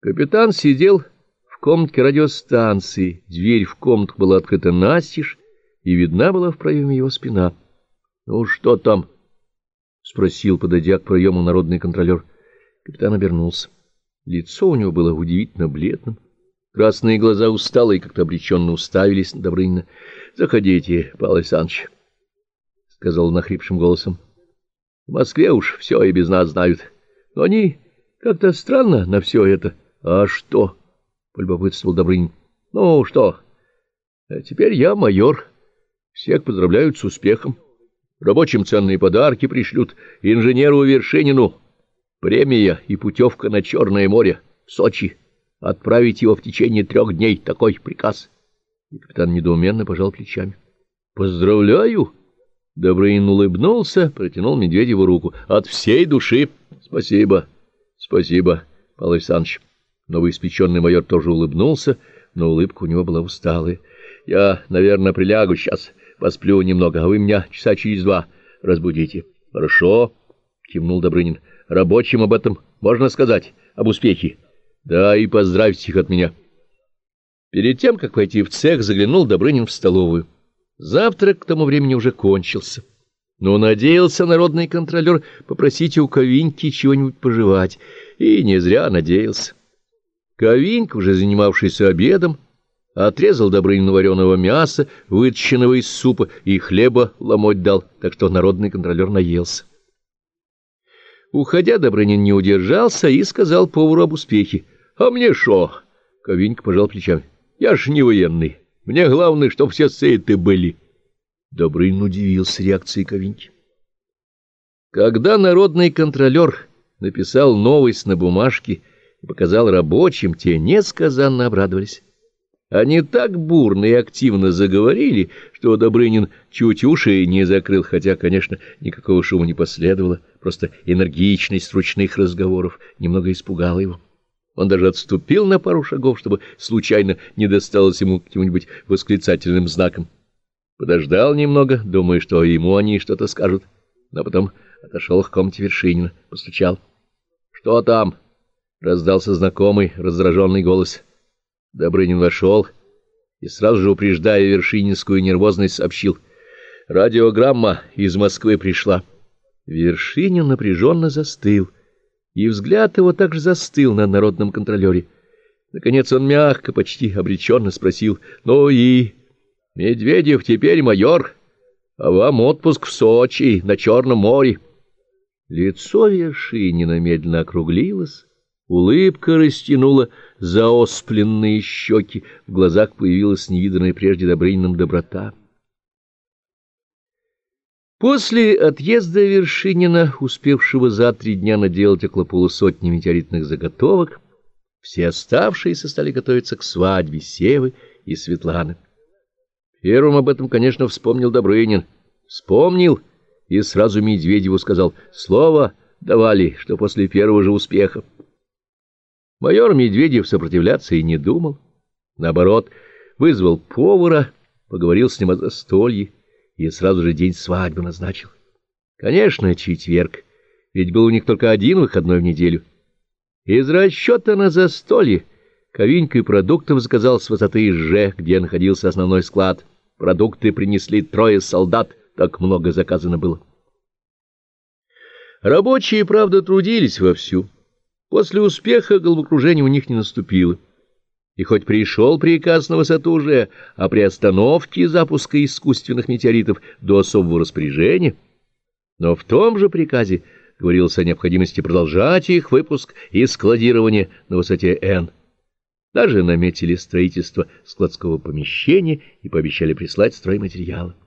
Капитан сидел в комнатке радиостанции, дверь в комнату была открыта настежь, и видна была в проеме его спина. — Ну, что там? — спросил, подойдя к проему, народный контролер. Капитан обернулся. Лицо у него было удивительно бледным. Красные глаза устало и как-то обреченно уставились на Добрынина. — Заходите, Павел Александрович, — сказал он охрипшим голосом. — В Москве уж все и без нас знают. Но они как-то странно на все это. — А что? — полюбопытствовал Добрынин. — Ну, что? Теперь я майор. Всех поздравляют с успехом. Рабочим ценные подарки пришлют. Инженеру Вершинину премия и путевка на Черное море в Сочи. Отправить его в течение 3 дней. Такой приказ. И капитан недоуменно пожал плечами. — Поздравляю! Добрынин улыбнулся, протянул Медведеву руку. — От всей души. — Спасибо. — Спасибо, Павел Александрович. Новоиспеченный майор тоже улыбнулся, но улыбка у него была усталая. — Я, наверное, прилягу сейчас, посплю немного, а вы меня часа через 2 разбудите. — Хорошо, — кивнул Добрынин. — Рабочим об этом можно сказать, об успехе. Да, и поздравьте их от меня. Перед тем, как войти в цех, заглянул Добрынин в столовую. Завтрак к тому времени уже кончился. Но надеялся народный контролер попросить у Ковиньки чего-нибудь пожевать. И не зря надеялся. Ковинька, уже занимавшийся обедом, отрезал Добрынину вареного мяса, вытащенного из супа, и хлеба ломоть дал, так что народный контролер наелся. Уходя, Добрынин не удержался и сказал повару об успехе. — А мне шо? — Ковинька пожал плечами. — Я ж не военный. Мне главное, чтоб все сыты были. Добрынин удивился реакцией Ковиньки. Когда народный контролер написал новость на бумажке и показал рабочим, те несказанно обрадовались. Они так бурно и активно заговорили, что Добрынин чуть уши не закрыл, хотя, конечно, никакого шума не последовало, просто энергичность ручных разговоров немного испугала его. Он даже отступил на пару шагов, чтобы случайно не досталось ему каким-нибудь восклицательным знаком. Подождал немного, думая, что ему они что-то скажут, но потом отошел к комнате Вершинина, постучал. — Что там? — раздался знакомый раздраженный голос. Добрынин вошел и, сразу же упреждая вершининскую нервозность, сообщил: — Радиограмма из Москвы пришла. Вершинин напряженно застыл, и взгляд его также застыл на народном контролере. Наконец он мягко, почти обреченно спросил: — Ну и? Медведев теперь майор, а вам отпуск в Сочи, на Черном море. Лицо Вершинина медленно округлилось. Улыбка растянула заоспленные щеки, в глазах появилась невиданная прежде Добрыниным доброта. После отъезда Вершинина, успевшего за 3 дня наделать около полусотни метеоритных заготовок, все оставшиеся стали готовиться к свадьбе Севы и Светланы. Первым об этом, конечно, вспомнил Добрынин. Вспомнил и сразу Медведеву сказал: слово давали, что после первого же успеха. Майор Медведев сопротивляться и не думал. Наоборот, вызвал повара, поговорил с ним о застолье и сразу же день свадьбы назначил. Конечно, четверг, ведь был у них только один выходной в неделю. Из расчета на застолье Ковинька и продуктов заказал с высоты Иж, где находился основной склад. Продукты принесли 3 солдат, так много заказано было. Рабочие, правда, трудились вовсю. После успеха головокружение у них не наступило. И хоть пришел приказ на высоту уже о приостановке запуска искусственных метеоритов до особого распоряжения, но в том же приказе говорилось о необходимости продолжать их выпуск и складирование на высоте Н. Даже наметили строительство складского помещения и пообещали прислать стройматериалы.